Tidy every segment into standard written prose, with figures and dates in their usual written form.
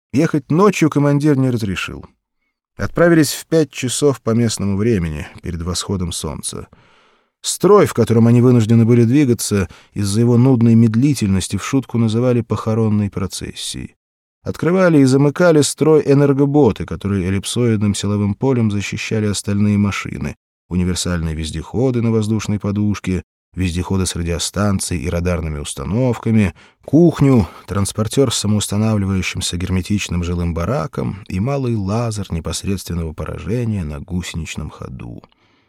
Ехать ночью командир не разрешил. Отправились в 5 часов по местному времени, перед восходом солнца. Строй, в котором они вынуждены были двигаться, из-за его нудной медлительности в шутку называли похоронной процессией. Открывали и замыкали строй энергоботы, которые эллипсоидным силовым полем защищали остальные машины, универсальные вездеходы на воздушной подушке, вездеходы с радиостанцией и радарными установками, кухню, транспортер с самоустанавливающимся герметичным жилым бараком и малый лазер непосредственного поражения на гусеничном ходу.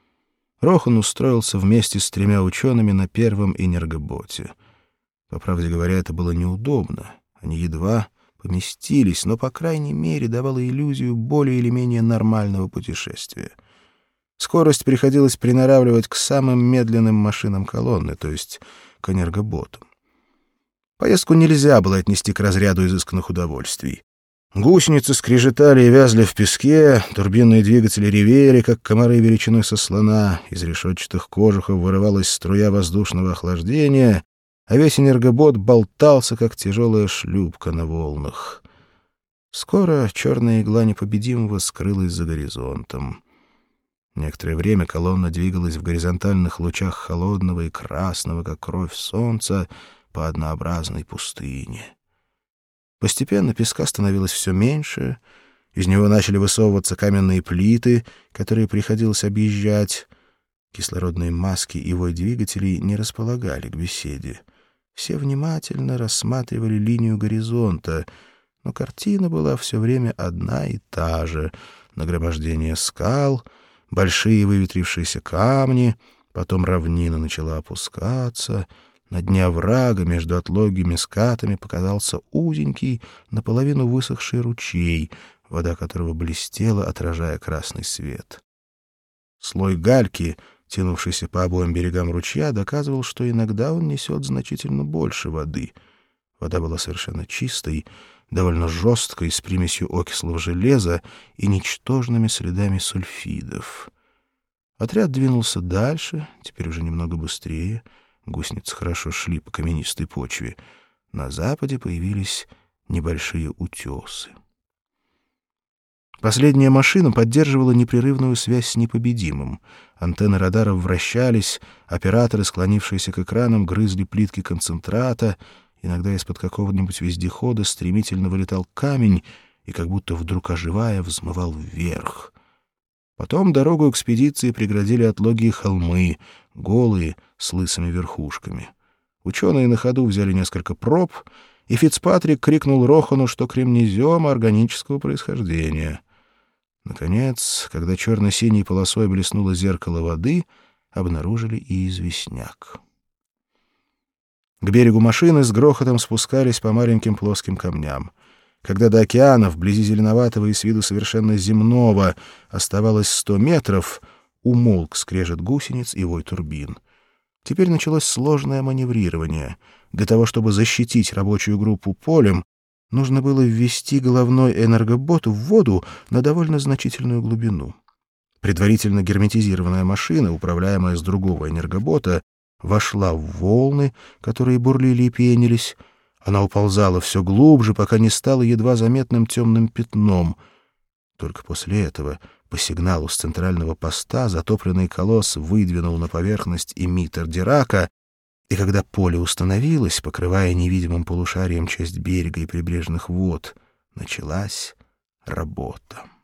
Рохан устроился вместе с 3 учеными на первом энергоботе. По правде говоря, это было неудобно. Они едва поместились, но, по крайней мере, давало иллюзию более или менее нормального путешествия. Скорость приходилось приноравливать к самым медленным машинам колонны, то есть к энергоботам. Поездку нельзя было отнести к разряду изысканных удовольствий. Гусеницы скрежетали и вязли в песке, турбинные двигатели ревели, как комары величиной со слона, из решетчатых кожухов вырывалась струя воздушного охлаждения, а весь энергобот болтался, как тяжелая шлюпка на волнах. Скоро черная игла непобедимого скрылась за горизонтом. Некоторое время колонна двигалась в горизонтальных лучах холодного и красного, как кровь солнца, по однообразной пустыне. Постепенно песка становилось все меньше, из него начали высовываться каменные плиты, которые приходилось объезжать. Кислородные маски и вой двигателей не располагали к беседе. Все внимательно рассматривали линию горизонта, но картина была все время одна и та же: нагромождение скал, большие выветрившиеся камни, потом равнина начала опускаться. На дне оврага между отлогими скатами показался узенький, наполовину высохший ручей, вода которого блестела, отражая красный свет. Слой гальки, тянувшийся по обоим берегам ручья, доказывал, что иногда он несет значительно больше воды. Вода была совершенно чистой, довольно жесткой, с примесью окислов железа и ничтожными следами сульфидов. Отряд двинулся дальше, теперь уже немного быстрее. Гусеницы хорошо шли по каменистой почве. На западе появились небольшие утесы. Последняя машина поддерживала непрерывную связь с непобедимым. Антенны радаров вращались, операторы, склонившиеся к экранам, грызли плитки концентрата. Иногда из-под какого-нибудь вездехода стремительно вылетал камень и, как будто вдруг оживая, взмывал вверх. Потом дорогу экспедиции преградили отлогие холмы, голые, с лысыми верхушками. Ученые на ходу взяли несколько проб, и Фицпатрик крикнул Рохану, что кремнезем органического происхождения. Наконец, когда черно-синей полосой блеснуло зеркало воды, обнаружили и известняк. К берегу машины с грохотом спускались по маленьким плоским камням. Когда до океана, вблизи зеленоватого и с виду совершенно земного, оставалось 100 метров, умолк скрежет гусениц и вой турбин. Теперь началось сложное маневрирование. Для того, чтобы защитить рабочую группу полем, нужно было ввести головной энергобот в воду на довольно значительную глубину. Предварительно герметизированная машина, управляемая с другого энергобота, вошла в волны, которые бурлили и пенились. Она уползала все глубже, пока не стала едва заметным темным пятном. Только после этого, по сигналу с центрального поста, затопленный колосс выдвинул на поверхность эмиттер Дирака, и когда поле установилось, покрывая невидимым полушарием часть берега и прибрежных вод, началась работа.